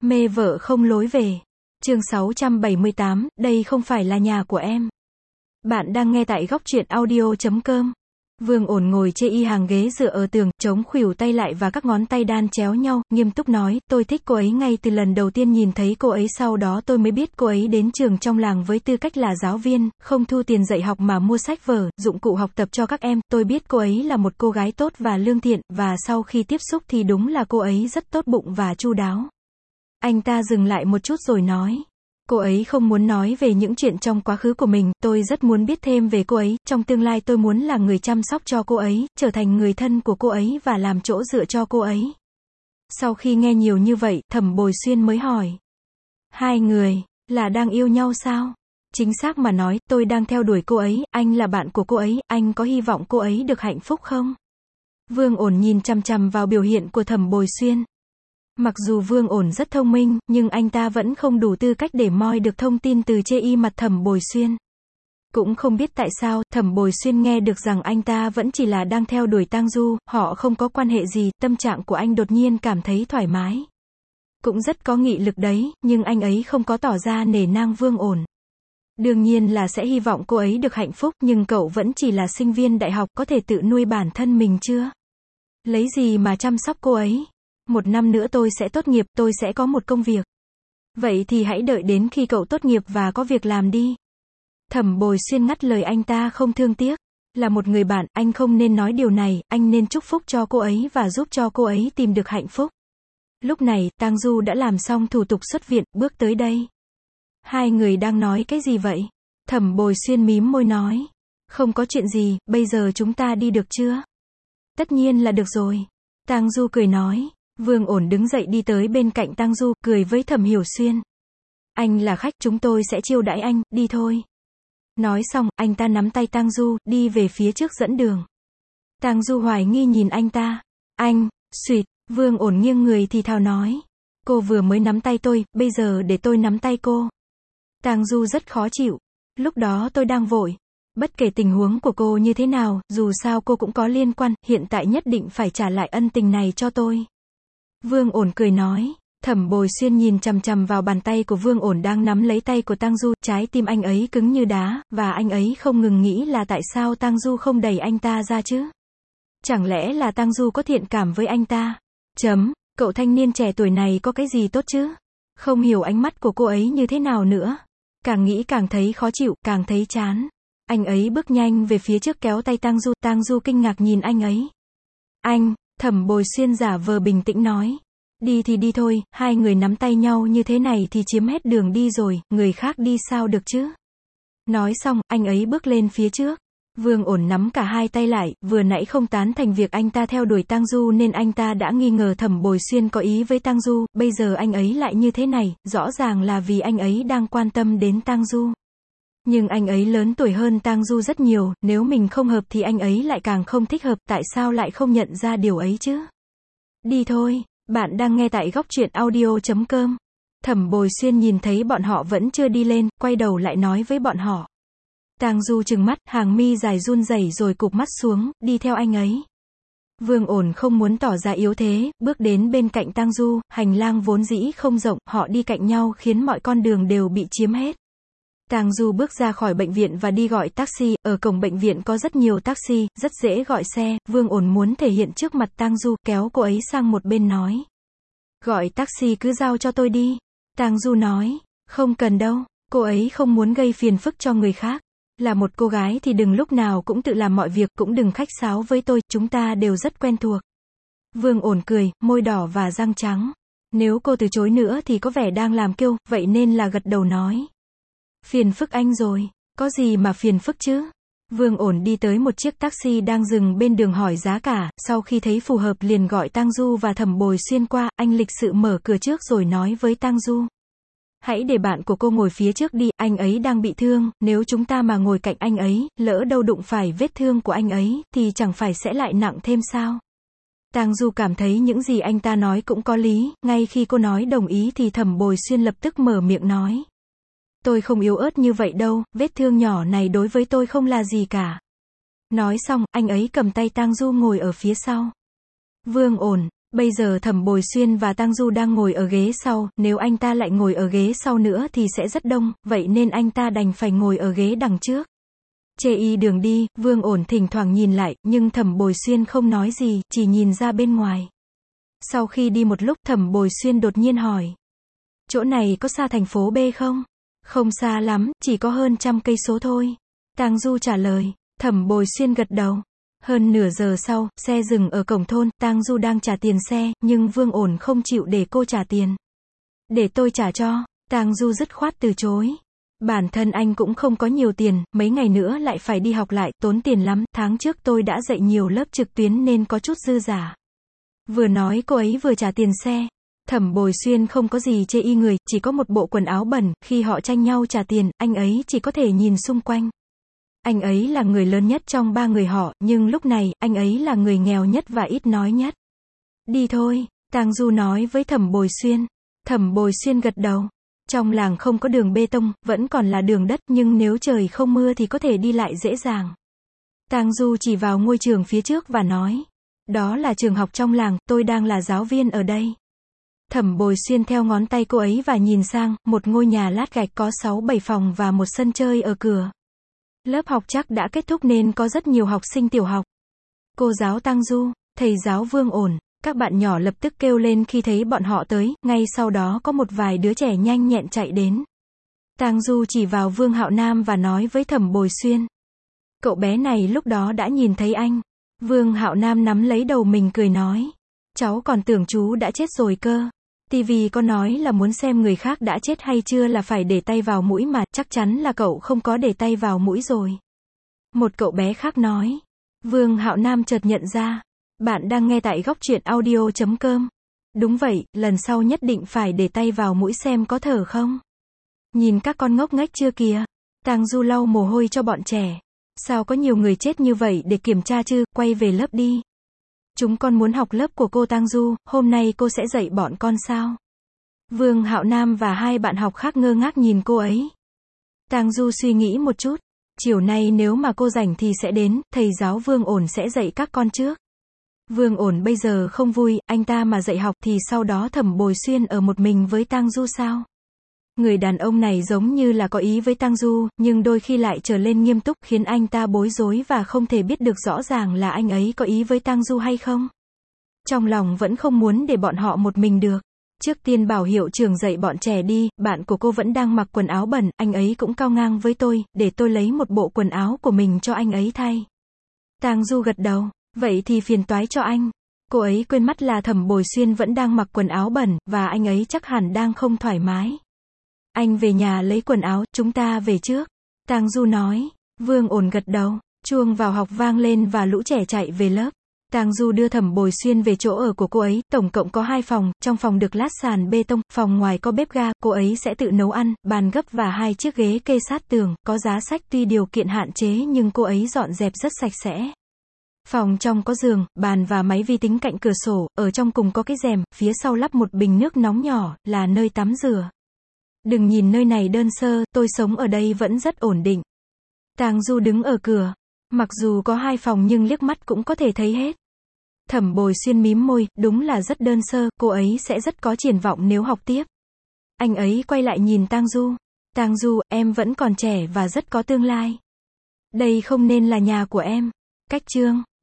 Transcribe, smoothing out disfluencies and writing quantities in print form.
Mê vợ không lối về. Chương 678, đây không phải là nhà của em. Bạn đang nghe tại góc truyện audio.com. Vương Ổn ngồi chê y hàng ghế dựa ở tường, chống khuỷu tay lại và các ngón tay đan chéo nhau, nghiêm túc nói, tôi thích cô ấy ngay từ lần đầu tiên nhìn thấy cô ấy, sau đó tôi mới biết cô ấy đến trường trong làng với tư cách là giáo viên, không thu tiền dạy học mà mua sách vở, dụng cụ học tập cho các em, tôi biết cô ấy là một cô gái tốt và lương thiện, và sau khi tiếp xúc thì đúng là cô ấy rất tốt bụng và chu đáo. Anh ta dừng lại một chút rồi nói. Cô ấy không muốn nói về những chuyện trong quá khứ của mình, tôi rất muốn biết thêm về cô ấy, trong tương lai tôi muốn là người chăm sóc cho cô ấy, trở thành người thân của cô ấy và làm chỗ dựa cho cô ấy. Sau khi nghe nhiều như vậy, Thẩm Bồi Xuyên mới hỏi. Hai người, là đang yêu nhau sao? Chính xác mà nói, tôi đang theo đuổi cô ấy, anh là bạn của cô ấy, anh có hy vọng cô ấy được hạnh phúc không? Vương Ổn nhìn chằm chằm vào biểu hiện của Thẩm Bồi Xuyên. Mặc dù Vương Ổn rất thông minh, nhưng anh ta vẫn không đủ tư cách để moi được thông tin từ chê y mặt Thẩm Bồi Xuyên. Cũng không biết tại sao, Thẩm Bồi Xuyên nghe được rằng anh ta vẫn chỉ là đang theo đuổi Tang Du, họ không có quan hệ gì, tâm trạng của anh đột nhiên cảm thấy thoải mái. Cũng rất có nghị lực đấy, nhưng anh ấy không có tỏ ra nể nang Vương Ổn. Đương nhiên là sẽ hy vọng cô ấy được hạnh phúc, nhưng cậu vẫn chỉ là sinh viên đại học, có thể tự nuôi bản thân mình chưa? Lấy gì mà chăm sóc cô ấy? 1 năm nữa tôi sẽ tốt nghiệp, tôi sẽ có một công việc. Vậy thì hãy đợi đến khi cậu tốt nghiệp và có việc làm đi. Thẩm Bồi Xuyên ngắt lời anh ta không thương tiếc. Là một người bạn, anh không nên nói điều này, anh nên chúc phúc cho cô ấy và giúp cho cô ấy tìm được hạnh phúc. Lúc này, Tang Du đã làm xong thủ tục xuất viện, bước tới đây. Hai người đang nói cái gì vậy? Thẩm Bồi Xuyên mím môi nói. Không có chuyện gì, bây giờ chúng ta đi được chưa? Tất nhiên là được rồi. Tang Du cười nói. Vương Ổn đứng dậy đi tới bên cạnh Tang Du, cười với Thẩm Hiểu Xuyên. Anh là khách, chúng tôi sẽ chiêu đãi anh, đi thôi. Nói xong, anh ta nắm tay Tang Du, đi về phía trước dẫn đường. Tang Du hoài nghi nhìn anh ta. Anh, suýt, Vương Ổn nghiêng người thì thào nói. Cô vừa mới nắm tay tôi, bây giờ để tôi nắm tay cô. Tang Du rất khó chịu. Lúc đó tôi đang vội. Bất kể tình huống của cô như thế nào, dù sao cô cũng có liên quan, hiện tại nhất định phải trả lại ân tình này cho tôi. Vương Ổn cười nói. Thẩm Bồi Xuyên nhìn chằm chằm vào bàn tay của Vương Ổn đang nắm lấy tay của Tang Du, trái tim anh ấy cứng như đá, và anh ấy không ngừng nghĩ là tại sao Tang Du không đẩy anh ta ra chứ? Chẳng lẽ là Tang Du có thiện cảm với anh ta? Cậu thanh niên trẻ tuổi này có cái gì tốt chứ? Không hiểu ánh mắt của cô ấy như thế nào nữa. Càng nghĩ càng thấy khó chịu, càng thấy chán. Anh ấy bước nhanh về phía trước kéo tay Tang Du kinh ngạc nhìn anh ấy. Anh, Thẩm Bồi Xuyên giả vờ bình tĩnh nói. Đi thì đi thôi, hai người nắm tay nhau như thế này thì chiếm hết đường đi rồi, người khác đi sao được chứ? Nói xong, anh ấy bước lên phía trước. Vương Ổn nắm cả hai tay lại, vừa nãy không tán thành việc anh ta theo đuổi Tang Du nên anh ta đã nghi ngờ Thẩm Bồi Xuyên có ý với Tang Du, bây giờ anh ấy lại như thế này, rõ ràng là vì anh ấy đang quan tâm đến Tang Du. Nhưng anh ấy lớn tuổi hơn Tang Du rất nhiều, nếu mình không hợp thì anh ấy lại càng không thích hợp, tại sao lại không nhận ra điều ấy chứ? Đi thôi, bạn đang nghe tại góc truyện audio.com. Thẩm Bồi Xuyên nhìn thấy bọn họ vẫn chưa đi lên, quay đầu lại nói với bọn họ. Tang Du trừng mắt, hàng mi dài run rẩy rồi cụp mắt xuống, đi theo anh ấy. Vương Ổn không muốn tỏ ra yếu thế, bước đến bên cạnh Tang Du, hành lang vốn dĩ không rộng, họ đi cạnh nhau khiến mọi con đường đều bị chiếm hết. Tang Du bước ra khỏi bệnh viện và đi gọi taxi, ở cổng bệnh viện có rất nhiều taxi, rất dễ gọi xe, Vương Ổn muốn thể hiện trước mặt Tang Du, kéo cô ấy sang một bên nói. Gọi taxi cứ giao cho tôi đi. Tang Du nói, không cần đâu, cô ấy không muốn gây phiền phức cho người khác. Là một cô gái thì đừng lúc nào cũng tự làm mọi việc, cũng đừng khách sáo với tôi, chúng ta đều rất quen thuộc. Vương Ổn cười, môi đỏ và răng trắng. Nếu cô từ chối nữa thì có vẻ đang làm kiêu, vậy nên là gật đầu nói. Phiền phức anh rồi, có gì mà phiền phức chứ? Vương Ổn đi tới một chiếc taxi đang dừng bên đường hỏi giá cả, sau khi thấy phù hợp liền gọi Tang Du và Thẩm Bồi Xuyên qua, anh lịch sự mở cửa trước rồi nói với Tang Du. Hãy để bạn của cô ngồi phía trước đi, anh ấy đang bị thương, nếu chúng ta mà ngồi cạnh anh ấy, lỡ đâu đụng phải vết thương của anh ấy, thì chẳng phải sẽ lại nặng thêm sao? Tang Du cảm thấy những gì anh ta nói cũng có lý, ngay khi cô nói đồng ý thì Thẩm Bồi Xuyên lập tức mở miệng nói. Tôi không yếu ớt như vậy đâu, vết thương nhỏ này đối với tôi không là gì cả. Nói xong, anh ấy cầm tay Tang Du ngồi ở phía sau. Vương Ổn, Bây giờ Thẩm Bồi Xuyên và Tang Du đang ngồi ở ghế sau, nếu anh ta lại ngồi ở ghế sau nữa thì sẽ rất đông, vậy nên anh ta đành phải ngồi ở ghế đằng trước. Chê y đường đi, Vương Ổn thỉnh thoảng nhìn lại, nhưng Thẩm Bồi Xuyên không nói gì, chỉ nhìn ra bên ngoài. Sau khi đi một lúc, Thẩm Bồi Xuyên đột nhiên hỏi. Chỗ này có xa thành phố B không? Không xa lắm, chỉ có hơn 100 cây số thôi. Tang Du trả lời. Thẩm Bồi Xuyên gật đầu. Hơn nửa giờ sau, xe dừng ở cổng thôn, Tang Du đang trả tiền xe, nhưng Vương Ổn không chịu để cô trả tiền. Để tôi trả cho. Tang Du dứt khoát từ chối. Bản thân anh cũng không có nhiều tiền, mấy ngày nữa lại phải đi học lại, tốn tiền lắm, tháng trước tôi đã dạy nhiều lớp trực tuyến nên có chút dư giả. Vừa nói cô ấy vừa trả tiền xe. Thẩm Bồi Xuyên không có gì chê y người, chỉ có một bộ quần áo bẩn, khi họ tranh nhau trả tiền, anh ấy chỉ có thể nhìn xung quanh. Anh ấy là người lớn nhất trong 3 người họ, nhưng lúc này, anh ấy là người nghèo nhất và ít nói nhất. Đi thôi, Tang Du nói với Thẩm Bồi Xuyên. Thẩm Bồi Xuyên gật đầu. Trong làng không có đường bê tông, vẫn còn là đường đất, nhưng nếu trời không mưa thì có thể đi lại dễ dàng. Tang Du chỉ vào ngôi trường phía trước và nói. Đó là trường học trong làng, tôi đang là giáo viên ở đây. Thẩm Bồi Xuyên theo ngón tay cô ấy và nhìn sang, một ngôi nhà lát gạch có 6-7 phòng và một sân chơi ở cửa. Lớp học chắc đã kết thúc nên có rất nhiều học sinh tiểu học. Cô giáo Tang Du, thầy giáo Vương Ổn, các bạn nhỏ lập tức kêu lên khi thấy bọn họ tới, ngay sau đó có một vài đứa trẻ nhanh nhẹn chạy đến. Tang Du chỉ vào Vương Hạo Nam và nói với Thẩm Bồi Xuyên. Cậu bé này lúc đó đã nhìn thấy anh. Vương Hạo Nam nắm lấy đầu mình cười nói. Cháu còn tưởng chú đã chết rồi cơ. TV có nói là muốn xem người khác đã chết hay chưa là phải để tay vào mũi mà, chắc chắn là cậu không có để tay vào mũi rồi. Một cậu bé khác nói. Vương Hạo Nam chợt nhận ra. Bạn đang nghe tại góc truyện audio.com. Đúng vậy, lần sau nhất định phải để tay vào mũi xem có thở không. Nhìn các con ngốc nghếch chưa kìa. Tang Du lau mồ hôi cho bọn trẻ. Sao có nhiều người chết như vậy để kiểm tra chứ, quay về lớp đi. Chúng con muốn học lớp của cô Tang Du, hôm nay cô sẽ dạy bọn con sao? Vương Hạo Nam và hai bạn học khác ngơ ngác nhìn cô ấy. Tang Du suy nghĩ một chút. Chiều nay nếu mà cô rảnh thì sẽ đến, thầy giáo Vương Ổn sẽ dạy các con trước. Vương Ổn bây giờ không vui, anh ta mà dạy học thì sau đó Thẩm Bồi Xuyên ở một mình với Tang Du sao? Người đàn ông này giống như là có ý với Tang Du, nhưng đôi khi lại trở lên nghiêm túc khiến anh ta bối rối và không thể biết được rõ ràng là anh ấy có ý với Tang Du hay không. Trong lòng vẫn không muốn để bọn họ một mình được. Trước tiên bảo hiệu trưởng dạy bọn trẻ đi, bạn của cô vẫn đang mặc quần áo bẩn, anh ấy cũng cao ngang với tôi, để tôi lấy một bộ quần áo của mình cho anh ấy thay. Tang Du gật đầu, vậy thì phiền toái cho anh. Cô ấy quên mất là Thẩm Bồi Xuyên vẫn đang mặc quần áo bẩn, và anh ấy chắc hẳn đang không thoải mái. Anh về nhà lấy quần áo, chúng ta về trước. Tang Du nói. Vương Ổn gật đầu. Chuông vào học vang lên và lũ trẻ chạy về lớp. Tang Du đưa Thẩm Bồi Xuyên về chỗ ở của cô ấy, tổng cộng có 2 phòng, trong phòng được lát sàn bê tông, phòng ngoài có bếp ga, cô ấy sẽ tự nấu ăn, bàn gấp và 2 chiếc ghế kê sát tường, có giá sách tuy điều kiện hạn chế nhưng cô ấy dọn dẹp rất sạch sẽ. Phòng trong có giường, bàn và máy vi tính cạnh cửa sổ, ở trong cùng có cái rèm, phía sau lắp một bình nước nóng nhỏ, là nơi tắm rửa. Đừng nhìn nơi này đơn sơ, tôi sống ở đây vẫn rất ổn định. Tang Du đứng ở cửa. Mặc dù có 2 phòng nhưng liếc mắt cũng có thể thấy hết. Thẩm Bồi Xuyên mím môi, đúng là rất đơn sơ, cô ấy sẽ rất có triển vọng nếu học tiếp. Anh ấy quay lại nhìn Tang Du. Tang Du, em vẫn còn trẻ và rất có tương lai. Đây không nên là nhà của em. Cách chương